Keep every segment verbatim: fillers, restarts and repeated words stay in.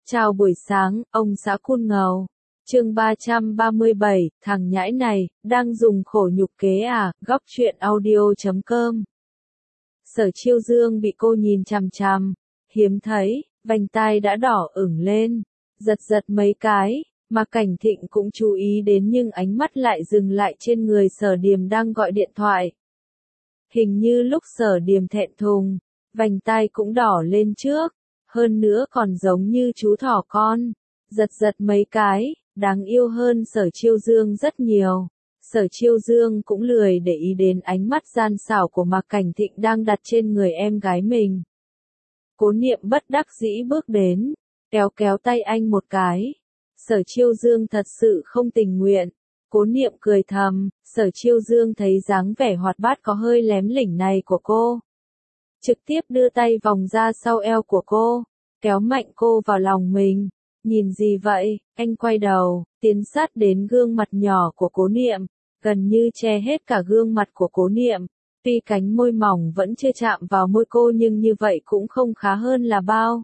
Chào buổi sáng, ông xã Cun Ngầu. Chương ba trăm ba mươi bảy, thằng nhãi này, đang dùng khổ nhục kế à, góc truyện audio chấm com. Sở Chiêu Dương bị cô nhìn chằm chằm, hiếm thấy, vành tai đã đỏ ửng lên, giật giật mấy cái, mà Cảnh Thịnh cũng chú ý đến nhưng ánh mắt lại dừng lại trên người Sở Điềm đang gọi điện thoại. Hình như lúc Sở Điềm thẹn thùng, vành tai cũng đỏ lên trước, hơn nữa còn giống như chú thỏ con, giật giật mấy cái, đáng yêu hơn Sở Chiêu Dương rất nhiều. Sở Chiêu Dương cũng lười để ý đến ánh mắt gian xảo của Mạc Cảnh Thịnh đang đặt trên người em gái mình. Cố Niệm bất đắc dĩ bước đến, kéo kéo tay anh một cái. Sở Chiêu Dương thật sự không tình nguyện. Cố Niệm cười thầm, Sở Chiêu Dương thấy dáng vẻ hoạt bát có hơi lém lỉnh này của cô, trực tiếp đưa tay vòng ra sau eo của cô, kéo mạnh cô vào lòng mình. Nhìn gì vậy? Anh quay đầu, tiến sát đến gương mặt nhỏ của Cố Niệm, gần như che hết cả gương mặt của Cố Niệm. Tuy cánh môi mỏng vẫn chưa chạm vào môi cô nhưng như vậy cũng không khá hơn là bao.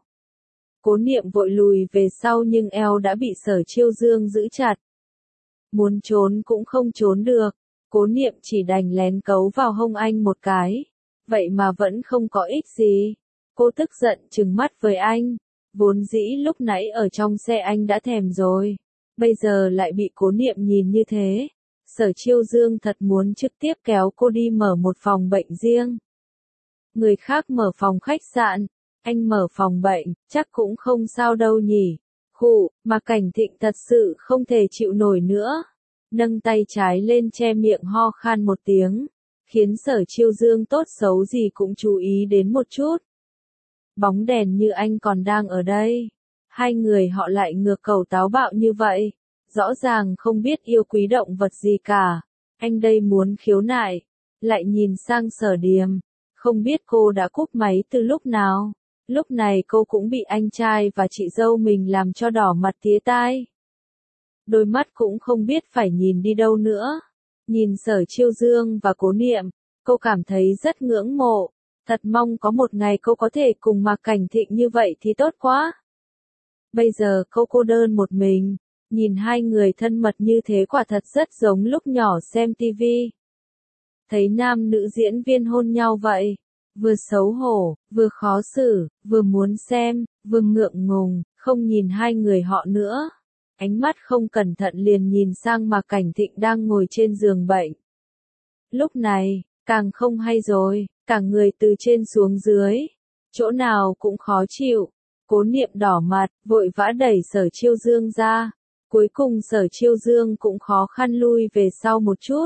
Cố Niệm vội lùi về sau nhưng eo đã bị Sở Chiêu Dương giữ chặt. Muốn trốn cũng không trốn được, Cố Niệm chỉ đành lén cấu vào hông anh một cái. Vậy mà vẫn không có ích gì. Cô tức giận trừng mắt với anh. Vốn dĩ lúc nãy ở trong xe anh đã thèm rồi. Bây giờ lại bị Cố Niệm nhìn như thế. Sở Chiêu Dương thật muốn trực tiếp kéo cô đi mở một phòng bệnh riêng. Người khác mở phòng khách sạn, anh mở phòng bệnh, chắc cũng không sao đâu nhỉ. Khụ, mà Cảnh Thịnh thật sự không thể chịu nổi nữa. Nâng tay trái lên che miệng ho khan một tiếng, khiến Sở Chiêu Dương tốt xấu gì cũng chú ý đến một chút. Bóng đèn như anh còn đang ở đây. Hai người họ lại ngược cầu táo bạo như vậy. Rõ ràng không biết yêu quý động vật gì cả. Anh đây muốn khiếu nại. Lại nhìn sang Sở Điềm. Không biết cô đã cúp máy từ lúc nào. Lúc này cô cũng bị anh trai và chị dâu mình làm cho đỏ mặt tía tai. Đôi mắt cũng không biết phải nhìn đi đâu nữa. Nhìn Sở Chiêu Dương và Cố Niệm, cô cảm thấy rất ngưỡng mộ. Thật mong có một ngày cô có thể cùng Mạc Cảnh Thịnh như vậy thì tốt quá. Bây giờ cô cô đơn một mình, nhìn hai người thân mật như thế quả thật rất giống lúc nhỏ xem tivi. Thấy nam nữ diễn viên hôn nhau vậy, vừa xấu hổ, vừa khó xử, vừa muốn xem, vừa ngượng ngùng, không nhìn hai người họ nữa. Ánh mắt không cẩn thận liền nhìn sang Mạc Cảnh Thịnh đang ngồi trên giường bệnh. Lúc này, càng không hay rồi, cả người từ trên xuống dưới, chỗ nào cũng khó chịu. Cố Niệm đỏ mặt, vội vã đẩy Sở Chiêu Dương ra. Cuối cùng Sở Chiêu Dương cũng khó khăn lui về sau một chút.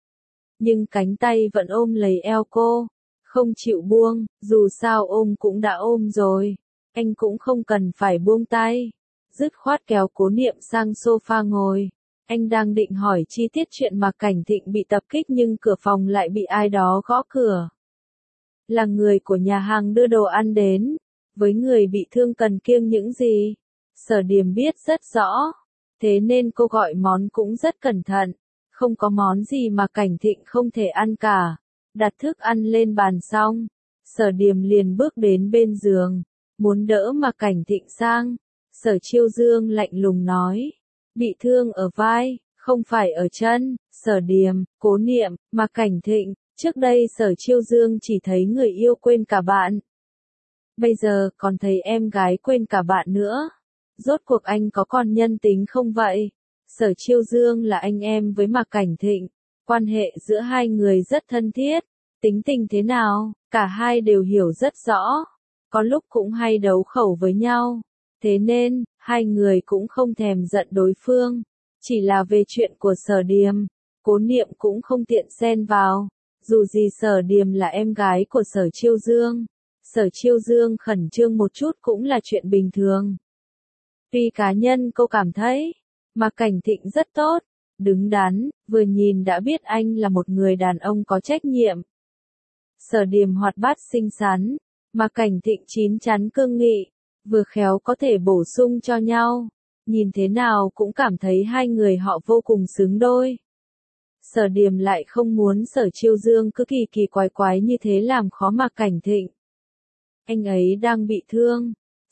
Nhưng cánh tay vẫn ôm lấy eo cô, không chịu buông, dù sao ôm cũng đã ôm rồi. Anh cũng không cần phải buông tay. Dứt khoát kéo Cố Niệm sang sofa ngồi. Anh đang định hỏi chi tiết chuyện Mạc Cảnh Thịnh bị tập kích nhưng cửa phòng lại bị ai đó gõ cửa. Là người của nhà hàng đưa đồ ăn đến. Với người bị thương cần kiêng những gì? Sở Điềm biết rất rõ. Thế nên cô gọi món cũng rất cẩn thận. Không có món gì mà Cảnh Thịnh không thể ăn cả. Đặt thức ăn lên bàn xong, Sở Điềm liền bước đến bên giường, muốn đỡ Mạc Cảnh Thịnh sang. Sở Chiêu Dương lạnh lùng nói. Bị thương ở vai, không phải ở chân. Sở Điềm, Cố Niệm, Mạc Cảnh Thịnh. Trước đây Sở Chiêu Dương chỉ thấy người yêu quên cả bạn. Bây giờ còn thấy em gái quên cả bạn nữa. Rốt cuộc anh có còn nhân tính không vậy? Sở Chiêu Dương là anh em với Mạc Cảnh Thịnh. Quan hệ giữa hai người rất thân thiết. Tính tình thế nào, cả hai đều hiểu rất rõ. Có lúc cũng hay đấu khẩu với nhau. Thế nên, hai người cũng không thèm giận đối phương. Chỉ là về chuyện của Sở Điềm, Cố Niệm cũng không tiện xen vào. Dù gì Sở Điềm là em gái của Sở Chiêu Dương. Sở Chiêu Dương khẩn trương một chút cũng là chuyện bình thường. Tuy cá nhân cô cảm thấy, Mạc Cảnh Thịnh rất tốt, đứng đắn, vừa nhìn đã biết anh là một người đàn ông có trách nhiệm. Sở Điềm hoạt bát xinh xắn, Mạc Cảnh Thịnh chín chắn cương nghị, vừa khéo có thể bổ sung cho nhau. Nhìn thế nào cũng cảm thấy hai người họ vô cùng xứng đôi. Sở Điềm lại không muốn Sở Chiêu Dương cứ kỳ kỳ quái quái như thế làm khó Mạc Cảnh Thịnh. Anh ấy đang bị thương.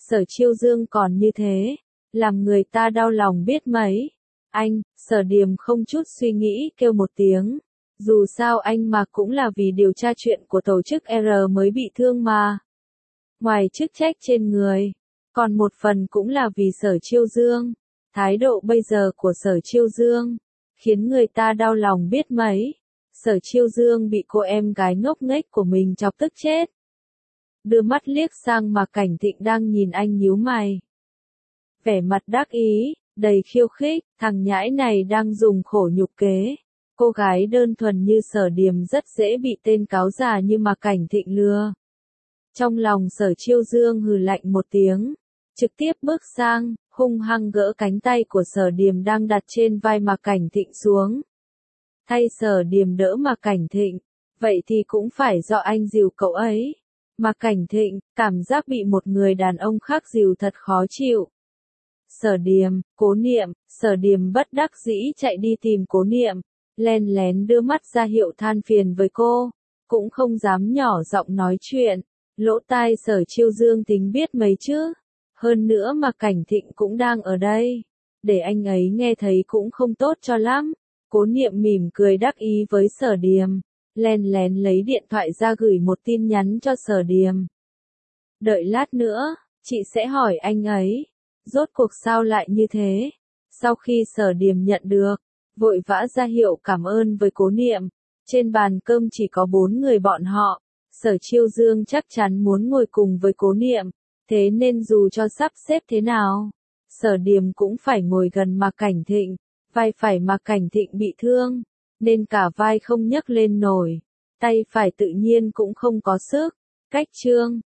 Sở Chiêu Dương còn như thế, làm người ta đau lòng biết mấy. Anh, Sở Điềm không chút suy nghĩ kêu một tiếng. Dù sao anh mà cũng là vì điều tra chuyện của tổ chức R mới bị thương mà. Ngoài chức trách trên người, còn một phần cũng là vì Sở Chiêu Dương. Thái độ bây giờ của Sở Chiêu Dương, khiến người ta đau lòng biết mấy. Sở Chiêu Dương bị cô em gái ngốc nghếch của mình chọc tức chết. Đưa mắt liếc sang Mạc Cảnh Thịnh đang nhìn anh nhíu mày. Vẻ mặt đắc ý, đầy khiêu khích, thằng nhãi này đang dùng khổ nhục kế. Cô gái đơn thuần như Sở Điềm rất dễ bị tên cáo già như Mạc Cảnh Thịnh lừa. Trong lòng Sở Chiêu Dương hừ lạnh một tiếng, trực tiếp bước sang, hung hăng gỡ cánh tay của Sở Điềm đang đặt trên vai Mạc Cảnh Thịnh xuống. Thay Sở Điềm đỡ Mạc Cảnh Thịnh, vậy thì cũng phải do anh dìu cậu ấy. Mạc Cảnh Thịnh, cảm giác bị một người đàn ông khác dìu thật khó chịu. Sở Điềm, Cố Niệm, Sở Điềm bất đắc dĩ chạy đi tìm Cố Niệm, len lén đưa mắt ra hiệu than phiền với cô, cũng không dám nhỏ giọng nói chuyện. Lỗ tai Sở Chiêu Dương tính biết mấy chứ. Hơn nữa mà Cảnh Thịnh cũng đang ở đây. Để anh ấy nghe thấy cũng không tốt cho lắm. Cố Niệm mỉm cười đắc ý với Sở Điềm. Len lén lấy điện thoại ra gửi một tin nhắn cho Sở Điềm. Đợi lát nữa, chị sẽ hỏi anh ấy. Rốt cuộc sao lại như thế? Sau khi Sở Điềm nhận được, vội vã ra hiệu cảm ơn với Cố Niệm. Trên bàn cơm chỉ có bốn người bọn họ. Sở Chiêu Dương chắc chắn muốn ngồi cùng với Cố Niệm, thế nên dù cho sắp xếp thế nào, Sở Điềm cũng phải ngồi gần Mạc Cảnh Thịnh, vai phải Mạc Cảnh Thịnh bị thương, nên cả vai không nhấc lên nổi, tay phải tự nhiên cũng không có sức. Cách chương